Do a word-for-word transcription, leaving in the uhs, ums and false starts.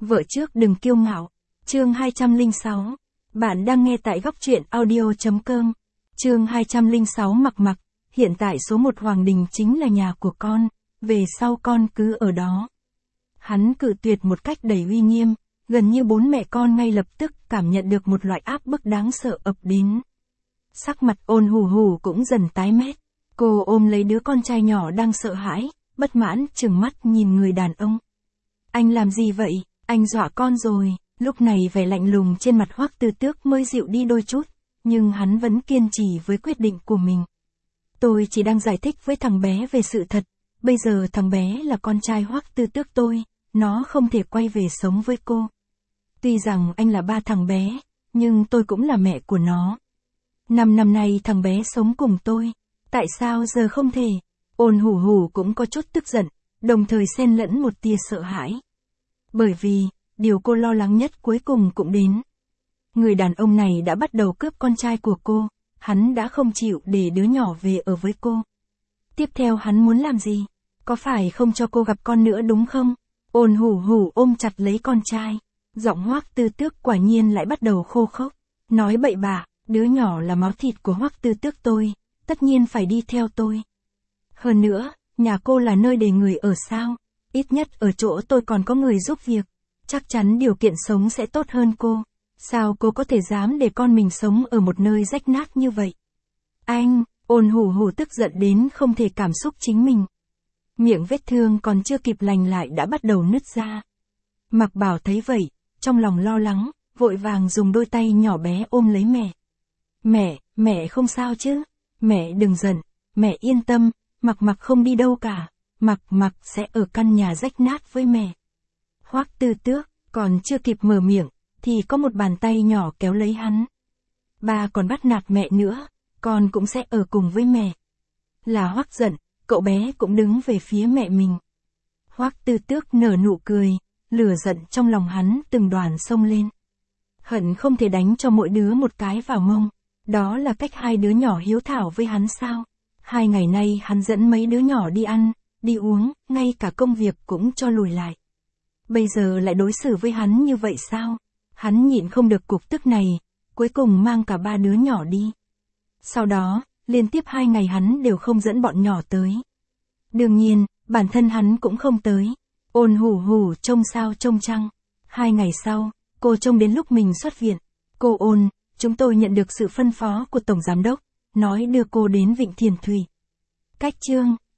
Vợ trước đừng kiêu ngạo. Chương hai trăm lẻ sáu. Bạn đang nghe tại góc truyện audio chấm com. Chương hai trăm lẻ sáu Mặc Mặc, hiện tại số một Hoàng Đình chính là nhà của con, về sau con cứ ở đó. Hắn cự tuyệt một cách đầy uy nghiêm, gần như bốn mẹ con ngay lập tức cảm nhận được một loại áp bức đáng sợ ập đến. Sắc mặt Ôn Hù Hù cũng dần tái mét, cô ôm lấy đứa con trai nhỏ đang sợ hãi, bất mãn trừng mắt nhìn người đàn ông. Anh làm gì vậy, anh dọa con rồi. Lúc này vẻ lạnh lùng trên mặt Hoắc Tư Tước mới dịu đi đôi chút, nhưng hắn vẫn kiên trì với quyết định của mình. Tôi chỉ đang giải thích với thằng bé về sự thật, bây giờ thằng bé là con trai Hoắc Tư Tước tôi, nó không thể quay về sống với cô. Tuy rằng anh là ba thằng bé, nhưng tôi cũng là mẹ của nó. Năm năm nay thằng bé sống cùng tôi, tại sao giờ không thể? Ôn Hù Hù cũng có chút tức giận, đồng thời xen lẫn một tia sợ hãi. Bởi vì, điều cô lo lắng nhất cuối cùng cũng đến. Người đàn ông này đã bắt đầu cướp con trai của cô, hắn đã không chịu để đứa nhỏ về ở với cô. Tiếp theo hắn muốn làm gì? Có phải không cho cô gặp con nữa đúng không? Ôn Hù Hù ôm chặt lấy con trai, giọng Hoắc Tư Tước quả nhiên lại bắt đầu khô khốc, nói bậy bạ, đứa nhỏ là máu thịt của Hoắc Tư Tước tôi, tất nhiên phải đi theo tôi. Hơn nữa, nhà cô là nơi để người ở sao? Ít nhất ở chỗ tôi còn có người giúp việc. Chắc chắn điều kiện sống sẽ tốt hơn cô. Sao cô có thể dám để con mình sống ở một nơi rách nát như vậy? Anh, Ôn Hù Hù tức giận đến không thể cảm xúc chính mình. Miệng vết thương còn chưa kịp lành lại đã bắt đầu nứt ra. Mặc Bảo thấy vậy, trong lòng lo lắng, vội vàng dùng đôi tay nhỏ bé ôm lấy mẹ. Mẹ, mẹ không sao chứ? Mẹ đừng giận, mẹ yên tâm, Mặc Mặc không đi đâu cả. Mặc Mặc sẽ ở căn nhà rách nát với mẹ. Hoắc Tư Tước còn chưa kịp mở miệng, thì có một bàn tay nhỏ kéo lấy hắn. Ba còn bắt nạt mẹ nữa, con cũng sẽ ở cùng với mẹ. Là Hoắc giận, cậu bé cũng đứng về phía mẹ mình. Hoắc Tư Tước nở nụ cười, lửa giận trong lòng hắn từng đoàn xông lên. Hận không thể đánh cho mỗi đứa một cái vào mông. Đó là cách hai đứa nhỏ hiếu thảo với hắn sao? Hai ngày nay hắn dẫn mấy đứa nhỏ đi ăn, đi uống, ngay cả công việc cũng cho lùi lại. Bây giờ lại đối xử với hắn như vậy sao? Hắn nhịn không được cục tức này, cuối cùng mang cả ba đứa nhỏ đi. Sau đó, liên tiếp hai ngày hắn đều không dẫn bọn nhỏ tới. Đương nhiên, bản thân hắn cũng không tới. Ôn Hù Hù trông sao trông trăng. Hai ngày sau, cô trông đến lúc mình xuất viện. Cô Ôn, chúng tôi nhận được sự phân phó của Tổng Giám Đốc, nói đưa cô đến Vịnh Thiền Thủy. Cách chương